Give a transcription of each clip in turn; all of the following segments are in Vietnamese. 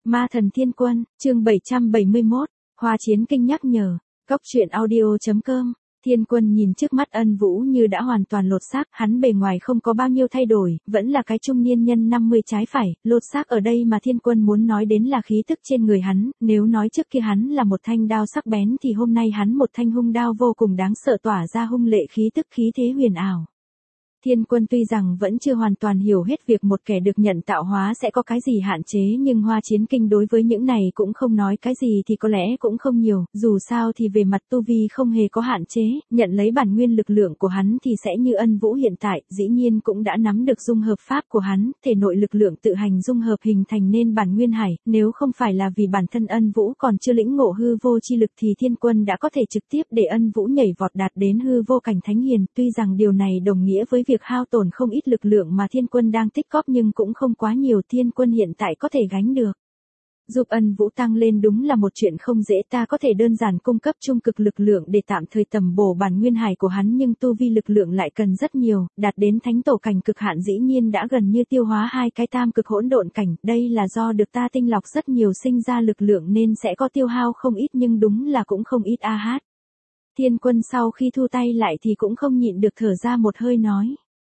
Ma thần thiên quân, chương 771, Hoa Chiến Kinh nhắc nhở, Cốc truyện audio.com. Thiên quân nhìn trước mắt Ân Vũ như đã hoàn toàn lột xác, hắn bề ngoài không có bao nhiêu thay đổi, vẫn là cái trung niên nhân 50 trái phải, lột xác ở đây mà thiên quân muốn nói đến là khí tức trên người hắn, nếu nói trước kia hắn là một thanh đao sắc bén thì hôm nay hắn một thanh hung đao vô cùng đáng sợ tỏa ra hung lệ khí tức khí thế huyền ảo. Thiên quân tuy rằng vẫn chưa hoàn toàn hiểu hết việc một kẻ được nhận tạo hóa sẽ có cái gì hạn chế nhưng Hoa Chiến Kinh đối với những này cũng không nói cái gì thì có lẽ cũng không nhiều, dù sao thì về mặt tu vi không hề có hạn chế, nhận lấy bản nguyên lực lượng của hắn thì sẽ như Ân Vũ hiện tại, dĩ nhiên cũng đã nắm được dung hợp pháp của hắn, thể nội lực lượng tự hành dung hợp hình thành nên bản nguyên hải, nếu không phải là vì bản thân Ân Vũ còn chưa lĩnh ngộ hư vô chi lực thì thiên quân đã có thể trực tiếp để Ân Vũ nhảy vọt đạt đến hư vô cảnh thánh hiền, tuy rằng điều này đồng nghĩa với việc hao tổn không ít lực lượng mà thiên quân đang tích góp nhưng cũng không quá nhiều, thiên quân hiện tại có thể gánh được. Giúp Ân Vũ tăng lên đúng là một chuyện không dễ, ta có thể đơn giản cung cấp trung cực lực lượng để tạm thời tầm bổ bản nguyên hải của hắn nhưng tu vi lực lượng lại cần rất nhiều, đạt đến thánh tổ cảnh cực hạn dĩ nhiên đã gần như tiêu hóa hai cái tam cực hỗn độn cảnh, đây là do được ta tinh lọc rất nhiều sinh ra lực lượng nên sẽ có tiêu hao không ít nhưng đúng là cũng không ít a hát. Thiên quân sau khi thu tay lại thì cũng không nhịn được thở ra một hơi nói.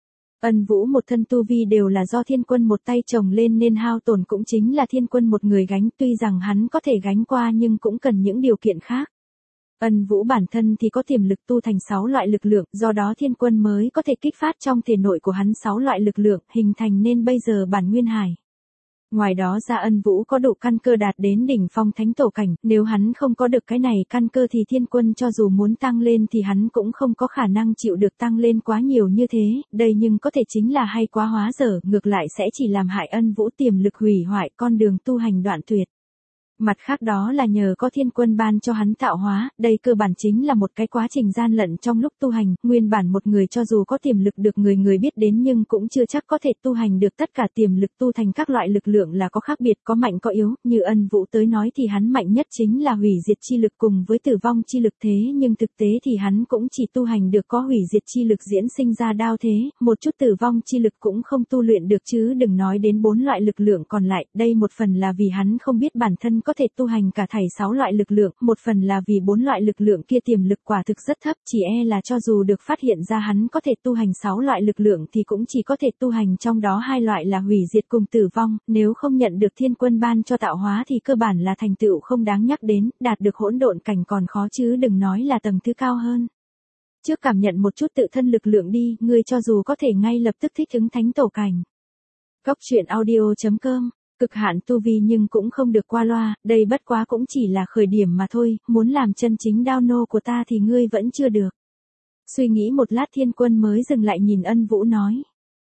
Ân Vũ một thân tu vi đều là do thiên quân một tay chồng lên nên hao tổn cũng chính là thiên quân một người gánh, tuy rằng hắn có thể gánh qua nhưng cũng cần những điều kiện khác. Ân Vũ bản thân thì có tiềm lực tu thành 6 loại lực lượng, do đó thiên quân mới có thể kích phát trong thể nội của hắn 6 loại lực lượng, hình thành nên bây giờ bản nguyên hải. Ngoài đó ra Ân Vũ có đủ căn cơ đạt đến đỉnh phong thánh tổ cảnh, nếu hắn không có được cái này căn cơ thì thiên quân cho dù muốn tăng lên thì hắn cũng không có khả năng chịu được tăng lên quá nhiều như thế, đây nhưng có thể chính là hay quá hóa dở, ngược lại sẽ chỉ làm hại Ân Vũ tiềm lực hủy hoại con đường tu hành đoạn tuyệt. Mặt khác đó là nhờ có thiên quân ban cho hắn tạo hóa, đây cơ bản chính là một cái quá trình gian lận trong lúc tu hành, nguyên bản một người cho dù có tiềm lực được người biết đến nhưng cũng chưa chắc có thể tu hành được tất cả tiềm lực tu thành các loại lực lượng là có khác biệt, có mạnh có yếu, như Ân Vũ tới nói thì hắn mạnh nhất chính là hủy diệt chi lực cùng với tử vong chi lực thế nhưng thực tế thì hắn cũng chỉ tu hành được có hủy diệt chi lực diễn sinh ra đao thế, một chút tử vong chi lực cũng không tu luyện được chứ đừng nói đến 4 loại lực lượng còn lại, đây một phần là vì hắn không biết bản thân có thể tu hành cả thảy 6 loại lực lượng, một phần là vì 4 loại lực lượng kia tiềm lực quả thực rất thấp, chỉ e là cho dù được phát hiện ra hắn có thể tu hành 6 loại lực lượng thì cũng chỉ có thể tu hành trong đó 2 loại là hủy diệt cùng tử vong, nếu không nhận được thiên quân ban cho tạo hóa thì cơ bản là thành tựu không đáng nhắc đến, đạt được hỗn độn cảnh còn khó chứ đừng nói là tầng thứ cao hơn. Trước cảm nhận một chút tự thân lực lượng đi, ngươi cho dù có thể ngay lập tức thích ứng thánh tổ cảnh. Cốc truyện audio.com. Cực hạn tu vi nhưng cũng không được qua loa, đây bất quá cũng chỉ là khởi điểm mà thôi, muốn làm chân chính đao nô của ta thì ngươi vẫn chưa được. Suy nghĩ một lát thiên quân mới dừng lại nhìn Ân Vũ nói.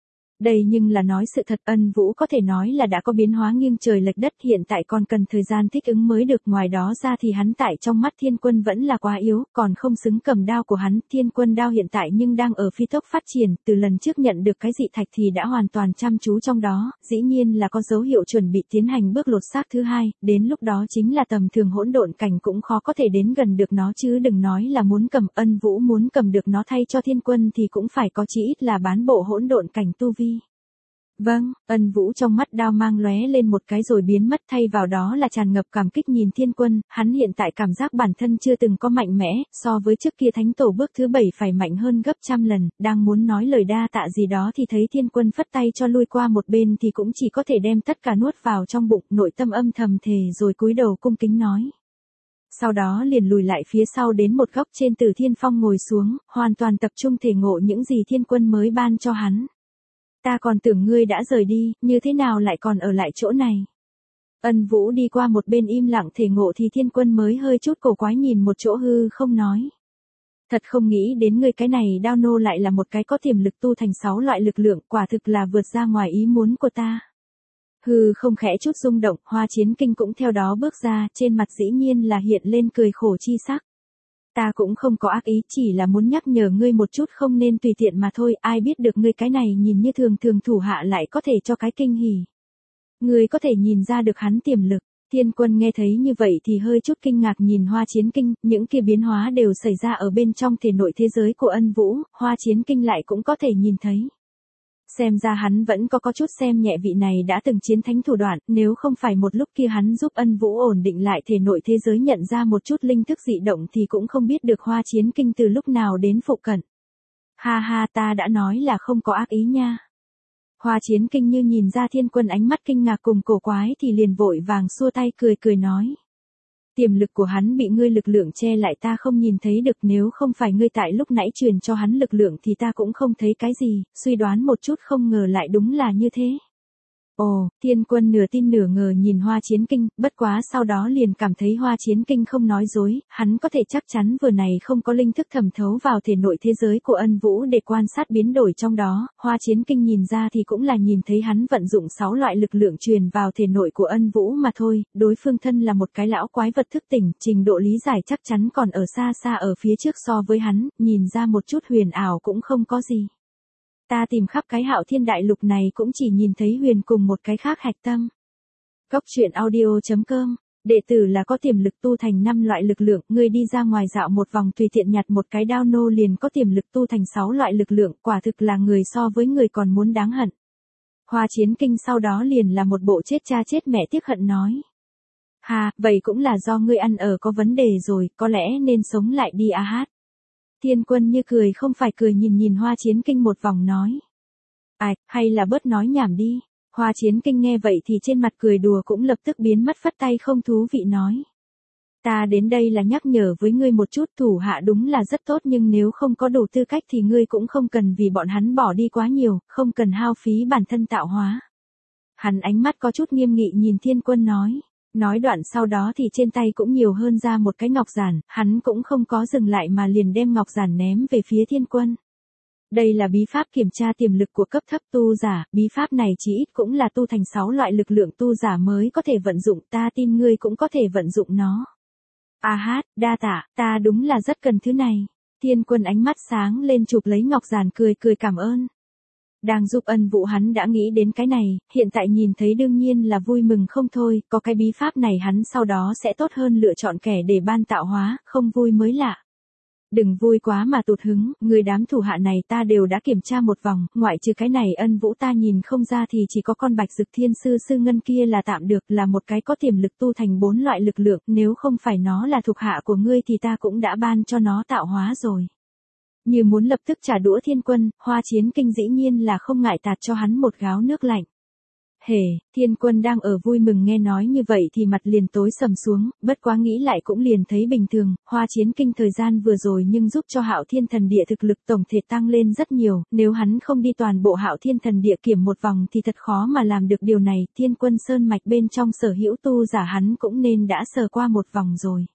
Đây nhưng là nói sự thật, Ân Vũ có thể nói là đã có biến hóa nghiêng trời lệch đất, hiện tại còn cần thời gian thích ứng mới được, ngoài đó ra thì hắn tại trong mắt thiên quân vẫn là quá yếu, còn không xứng cầm đao của hắn, thiên quân đao hiện tại nhưng đang ở phi tốc phát triển, từ lần trước nhận được cái dị thạch thì đã hoàn toàn chăm chú trong đó, dĩ nhiên là có dấu hiệu chuẩn bị tiến hành bước lột xác thứ hai, đến lúc đó chính là tầm thường hỗn độn cảnh cũng khó có thể đến gần được nó chứ đừng nói là muốn cầm, Ân Vũ muốn cầm được nó thay cho thiên quân thì cũng phải có chí ít là bán bộ hỗn độn cảnh tu vi. Vâng, Ân Vũ trong mắt đao mang lóe lên một cái rồi biến mất, thay vào đó là tràn ngập cảm kích nhìn thiên quân, hắn hiện tại cảm giác bản thân chưa từng có mạnh mẽ, so với trước kia thánh tổ bước thứ 7 phải mạnh hơn gấp trăm lần, đang muốn nói lời đa tạ gì đó thì thấy thiên quân phất tay cho lui qua một bên thì cũng chỉ có thể đem tất cả nuốt vào trong bụng, nội tâm âm thầm thề rồi cúi đầu cung kính nói. Sau đó liền lùi lại phía sau đến một góc trên Tử Thiên Phong ngồi xuống, hoàn toàn tập trung thể ngộ những gì thiên quân mới ban cho hắn. Ta còn tưởng ngươi đã rời đi, như thế nào lại còn ở lại chỗ này? Ân Vũ đi qua một bên im lặng thể ngộ thì thiên quân mới hơi chút cổ quái nhìn một chỗ hư không nói. Thật không nghĩ đến ngươi cái này đao nô lại là một cái có tiềm lực tu thành 6 loại lực lượng, quả thực là vượt ra ngoài ý muốn của ta. Hư không khẽ chút rung động, Hoa Chiến Kinh cũng theo đó bước ra, trên mặt dĩ nhiên là hiện lên cười khổ chi sắc. Ta cũng không có ác ý, chỉ là muốn nhắc nhở ngươi một chút không nên tùy tiện mà thôi, ai biết được ngươi cái này nhìn như thường thường thủ hạ lại có thể cho cái kinh hỉ. Ngươi có thể nhìn ra được hắn tiềm lực. Thiên quân nghe thấy như vậy thì hơi chút kinh ngạc nhìn Hoa Chiến Kinh, những kia biến hóa đều xảy ra ở bên trong thể nội thế giới của Ân Vũ, Hoa Chiến Kinh lại cũng có thể nhìn thấy. Xem ra hắn vẫn có chút xem nhẹ vị này đã từng chiến thánh thủ đoạn, nếu không phải một lúc kia hắn giúp Ân Vũ ổn định lại thể nội thế giới nhận ra một chút linh thức dị động thì cũng không biết được Hoa Chiến Kinh từ lúc nào đến phụ cận. Ha ha, ta đã nói là không có ác ý nha. Hoa Chiến Kinh như nhìn ra Thiên Quân ánh mắt kinh ngạc cùng cổ quái thì liền vội vàng xua tay cười cười nói. Tiềm lực của hắn bị ngươi lực lượng che lại, ta không nhìn thấy được, nếu không phải ngươi tại lúc nãy truyền cho hắn lực lượng thì ta cũng không thấy cái gì, suy đoán một chút không ngờ lại đúng là như thế. Ồ, Thiên Quân nửa tin nửa ngờ nhìn Hoa Chiến Kinh, bất quá sau đó liền cảm thấy Hoa Chiến Kinh không nói dối, hắn có thể chắc chắn vừa này không có linh thức thẩm thấu vào thể nội thế giới của Ân Vũ để quan sát biến đổi trong đó. Hoa Chiến Kinh nhìn ra thì cũng là nhìn thấy hắn vận dụng 6 loại lực lượng truyền vào thể nội của Ân Vũ mà thôi, đối phương thân là một cái lão quái vật thức tỉnh, trình độ lý giải chắc chắn còn ở xa xa ở phía trước so với hắn, nhìn ra một chút huyền ảo cũng không có gì. Ta tìm khắp cái Hạo Thiên đại lục này cũng chỉ nhìn thấy huyền cùng một cái khác hạch tâm. Cốc truyện audio.com, đệ tử là có tiềm lực tu thành 5 loại lực lượng, ngươi đi ra ngoài dạo một vòng tùy tiện nhặt một cái đao nô liền có tiềm lực tu thành 6 loại lực lượng, quả thực là người so với người còn muốn đáng hận. Hoa Chiến Kinh sau đó liền là một bộ chết cha chết mẹ tiếc hận nói. Hà, vậy cũng là do ngươi ăn ở có vấn đề rồi, có lẽ nên sống lại đi a hát. Thiên Quân như cười không phải cười nhìn Hoa Chiến Kinh một vòng nói. Ai, hay là bớt nói nhảm đi. Hoa Chiến Kinh nghe vậy thì trên mặt cười đùa cũng lập tức biến mất, phất tay không thú vị nói. Ta đến đây là nhắc nhở với ngươi một chút, thủ hạ đúng là rất tốt nhưng nếu không có đủ tư cách thì ngươi cũng không cần vì bọn hắn bỏ đi quá nhiều, không cần hao phí bản thân tạo hóa. Hắn ánh mắt có chút nghiêm nghị nhìn Thiên Quân nói. Nói đoạn sau đó thì trên tay cũng nhiều hơn ra một cái ngọc giản, hắn cũng không có dừng lại mà liền đem ngọc giản ném về phía Thiên Quân. Đây là bí pháp kiểm tra tiềm lực của cấp thấp tu giả, bí pháp này chỉ ít cũng là tu thành 6 loại lực lượng tu giả mới có thể vận dụng, ta tin ngươi cũng có thể vận dụng nó. A hát, đa tạ, ta đúng là rất cần thứ này. Thiên Quân ánh mắt sáng lên chụp lấy ngọc giản cười cười cảm ơn. Đang giúp Ân Vũ hắn đã nghĩ đến cái này, hiện tại nhìn thấy đương nhiên là vui mừng không thôi, có cái bí pháp này hắn sau đó sẽ tốt hơn lựa chọn kẻ để ban tạo hóa, không vui mới lạ. Đừng vui quá mà tụt hứng, người đám thủ hạ này ta đều đã kiểm tra một vòng, ngoại trừ cái này Ân Vũ ta nhìn không ra thì chỉ có con Bạch Dực Thiên Sư Sư Ngân kia là tạm được, là một cái có tiềm lực tu thành 4 loại lực lượng, nếu không phải nó là thuộc hạ của ngươi thì ta cũng đã ban cho nó tạo hóa rồi. Như muốn lập tức trả đũa Thiên Quân, Hoa Chiến Kinh dĩ nhiên là không ngại tạt cho hắn một gáo nước lạnh. Hề, Thiên Quân đang ở vui mừng nghe nói như vậy thì mặt liền tối sầm xuống, bất quá nghĩ lại cũng liền thấy bình thường, Hoa Chiến Kinh thời gian vừa rồi nhưng giúp cho Hạo Thiên Thần Địa thực lực tổng thể tăng lên rất nhiều, nếu hắn không đi toàn bộ Hạo Thiên Thần Địa kiểm một vòng thì thật khó mà làm được điều này, Thiên Quân sơn mạch bên trong sở hữu tu giả hắn cũng nên đã sờ qua một vòng rồi.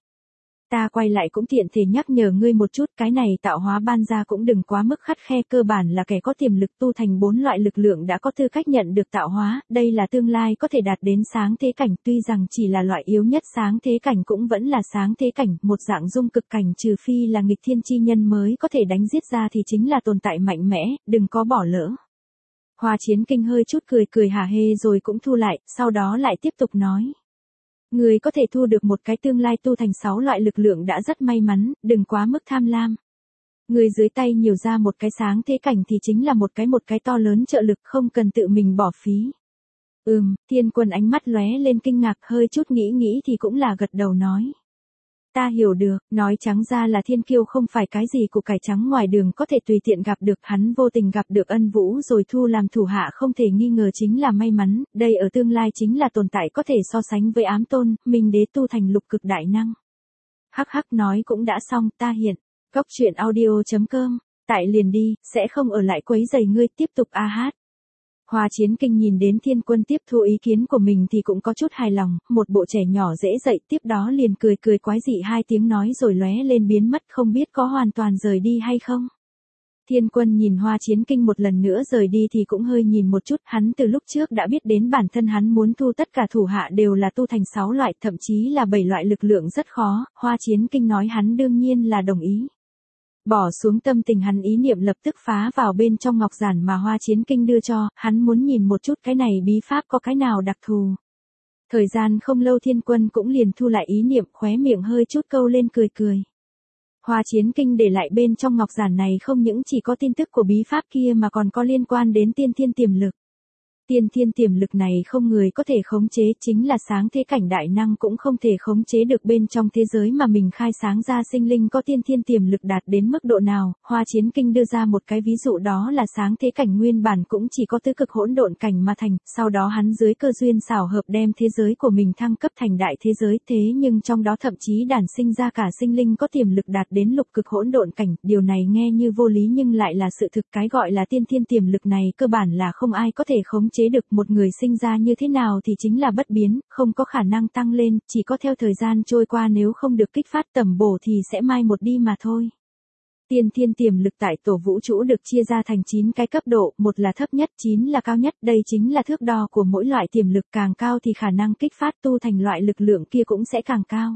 Ta quay lại cũng tiện thể nhắc nhở ngươi một chút, cái này tạo hóa ban ra cũng đừng quá mức khắt khe, cơ bản là kẻ có tiềm lực tu thành 4 loại lực lượng đã có tư cách nhận được tạo hóa, đây là tương lai có thể đạt đến sáng thế cảnh, tuy rằng chỉ là loại yếu nhất sáng thế cảnh cũng vẫn là sáng thế cảnh, một dạng dung cực cảnh, trừ phi là nghịch thiên chi nhân mới có thể đánh giết ra thì chính là tồn tại mạnh mẽ, đừng có bỏ lỡ. Hoa Chiến Kinh hơi chút cười hả hê rồi cũng thu lại, sau đó lại tiếp tục nói. Người có thể thu được một cái tương lai tu thành 6 loại lực lượng đã rất may mắn, đừng quá mức tham lam. Người dưới tay nhiều ra một cái sáng thế cảnh thì chính là một cái to lớn trợ lực, không cần tự mình bỏ phí. Thiên Quân ánh mắt lóe lên kinh ngạc, hơi chút nghĩ thì cũng là gật đầu nói. Ta hiểu được, nói trắng ra là thiên kiêu không phải cái gì của cải trắng ngoài đường có thể tùy tiện gặp được, hắn vô tình gặp được Ân Vũ rồi thu làm thủ hạ không thể nghi ngờ chính là may mắn, đây ở tương lai chính là tồn tại có thể so sánh với Ám Tôn, Minh Đế tu thành lục cực đại năng. Hắc hắc nói cũng đã xong, ta hiện. Cốc truyện audio.com, tại liền đi, sẽ không ở lại quấy giày ngươi, tiếp tục a hát. Hoa Chiến Kinh nhìn đến Thiên Quân tiếp thu ý kiến của mình thì cũng có chút hài lòng, một bộ trẻ nhỏ dễ dậy, tiếp đó liền cười quái dị 2 tiếng nói rồi lóe lên biến mất, không biết có hoàn toàn rời đi hay không. Thiên Quân nhìn Hoa Chiến Kinh một lần nữa rời đi thì cũng hơi nhìn một chút, hắn từ lúc trước đã biết đến bản thân hắn muốn thu tất cả thủ hạ đều là tu thành 6 loại, thậm chí là 7 loại lực lượng rất khó, Hoa Chiến Kinh nói hắn đương nhiên là đồng ý. Bỏ xuống tâm tình hắn, ý niệm lập tức phá vào bên trong ngọc giản mà Hoa Chiến Kinh đưa cho, hắn muốn nhìn một chút cái này bí pháp có cái nào đặc thù. Thời gian không lâu Thiên Quân cũng liền thu lại ý niệm, khóe miệng hơi chút câu lên cười. Hoa Chiến Kinh để lại bên trong ngọc giản này không những chỉ có tin tức của bí pháp kia mà còn có liên quan đến tiên thiên tiềm lực. Tiên thiên tiềm lực này không người có thể khống chế, chính là sáng thế cảnh đại năng cũng không thể khống chế được. Bên trong thế giới mà mình khai sáng ra sinh linh có tiên thiên tiềm lực đạt đến mức độ nào. Hoa Chiến Kinh đưa ra một cái ví dụ, đó là sáng thế cảnh nguyên bản cũng chỉ có tứ cực hỗn độn cảnh mà thành, sau đó hắn dưới cơ duyên xảo hợp đem thế giới của mình thăng cấp thành đại thế giới. Thế nhưng trong đó thậm chí đản sinh ra cả sinh linh có tiềm lực đạt đến lục cực hỗn độn cảnh. Điều này nghe như vô lý nhưng lại là sự thực. Cái gọi là tiên thiên tiềm lực này cơ bản là không ai có thể khống chế được. Một người sinh ra như thế nào thì chính là bất biến, không có khả năng tăng lên, chỉ có theo thời gian trôi qua nếu không được kích phát tầm bổ thì sẽ mai một đi mà thôi. Tiên thiên tiềm lực tại tổ vũ trụ được chia ra thành 9 cái cấp độ, 1 là thấp nhất, 9 là cao nhất, đây chính là thước đo của mỗi loại tiềm lực, càng cao thì khả năng kích phát tu thành loại lực lượng kia cũng sẽ càng cao.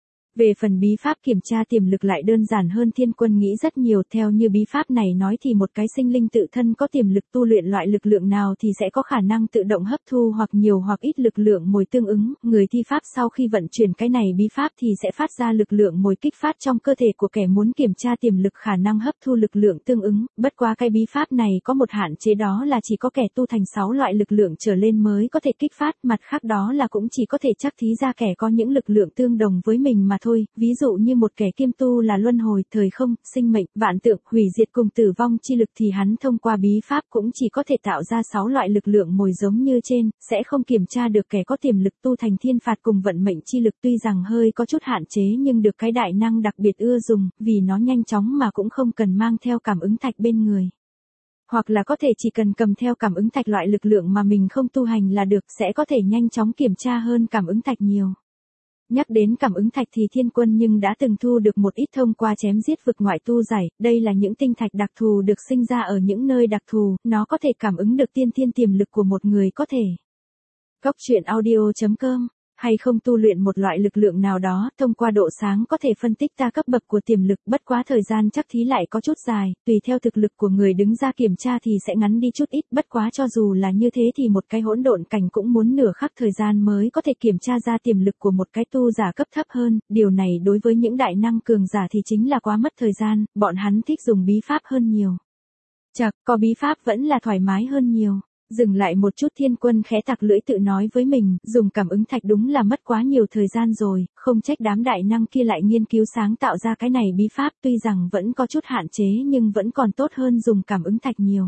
Về phần bí pháp kiểm tra tiềm lực lại đơn giản hơn Thiên Quân nghĩ rất nhiều. Theo như bí pháp này nói thì một cái sinh linh tự thân có tiềm lực tu luyện loại lực lượng nào thì sẽ có khả năng tự động hấp thu hoặc nhiều hoặc ít lực lượng mồi tương ứng. Người thi pháp sau khi vận chuyển cái này bí pháp thì sẽ phát ra lực lượng mồi kích phát trong cơ thể của kẻ muốn kiểm tra tiềm lực khả năng hấp thu lực lượng tương ứng. Bất quá cái bí pháp này có một hạn chế, đó là chỉ có kẻ tu thành 6 loại lực lượng trở lên mới có thể kích phát, mặt khác đó là cũng chỉ có thể chắc thí ra kẻ có những lực lượng tương đồng với mình mà thôi. Ví dụ như một kẻ kiêm tu là luân hồi, thời không, sinh mệnh, vạn tượng, hủy diệt cùng tử vong chi lực thì hắn thông qua bí pháp cũng chỉ có thể tạo ra 6 loại lực lượng mồi giống như trên, sẽ không kiểm tra được kẻ có tiềm lực tu thành thiên phạt cùng vận mệnh chi lực. Tuy rằng hơi có chút hạn chế nhưng được cái đại năng đặc biệt ưa dùng, vì nó nhanh chóng mà cũng không cần mang theo cảm ứng thạch bên người. Hoặc là có thể chỉ cần cầm theo cảm ứng thạch loại lực lượng mà mình không tu hành là được, sẽ có thể nhanh chóng kiểm tra hơn cảm ứng thạch nhiều. Nhắc đến cảm ứng thạch thì Thiên Quân nhưng đã từng thu được một ít thông qua chém giết vực ngoại tu giải, đây là những tinh thạch đặc thù được sinh ra ở những nơi đặc thù, nó có thể cảm ứng được tiên thiên tiềm lực của một người có thể. Góc truyện audio.com hay không tu luyện một loại lực lượng nào đó, thông qua độ sáng có thể phân tích ra cấp bậc của tiềm lực, bất quá thời gian chắc thí lại có chút dài, tùy theo thực lực của người đứng ra kiểm tra thì sẽ ngắn đi chút ít, bất quá cho dù là như thế thì một cái hỗn độn cảnh cũng muốn nửa khắc thời gian mới có thể kiểm tra ra tiềm lực của một cái tu giả cấp thấp hơn, điều này đối với những đại năng cường giả thì chính là quá mất thời gian, bọn hắn thích dùng bí pháp hơn nhiều. Chậc, có bí pháp vẫn là thoải mái hơn nhiều. Dừng lại một chút Thiên Quân khẽ tặc lưỡi tự nói với mình, dùng cảm ứng thạch đúng là mất quá nhiều thời gian rồi, không trách đám đại năng kia lại nghiên cứu sáng tạo ra cái này bí pháp, tuy rằng vẫn có chút hạn chế nhưng vẫn còn tốt hơn dùng cảm ứng thạch nhiều.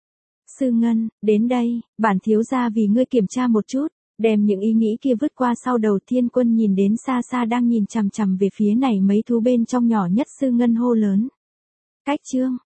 Sư Ngân, đến đây, bản thiếu gia vì ngươi kiểm tra một chút, đem những ý nghĩ kia vứt qua sau đầu. Thiên Quân nhìn đến xa xa đang nhìn chằm chằm về phía này mấy thú bên trong nhỏ nhất Sư Ngân hô lớn. Cách chương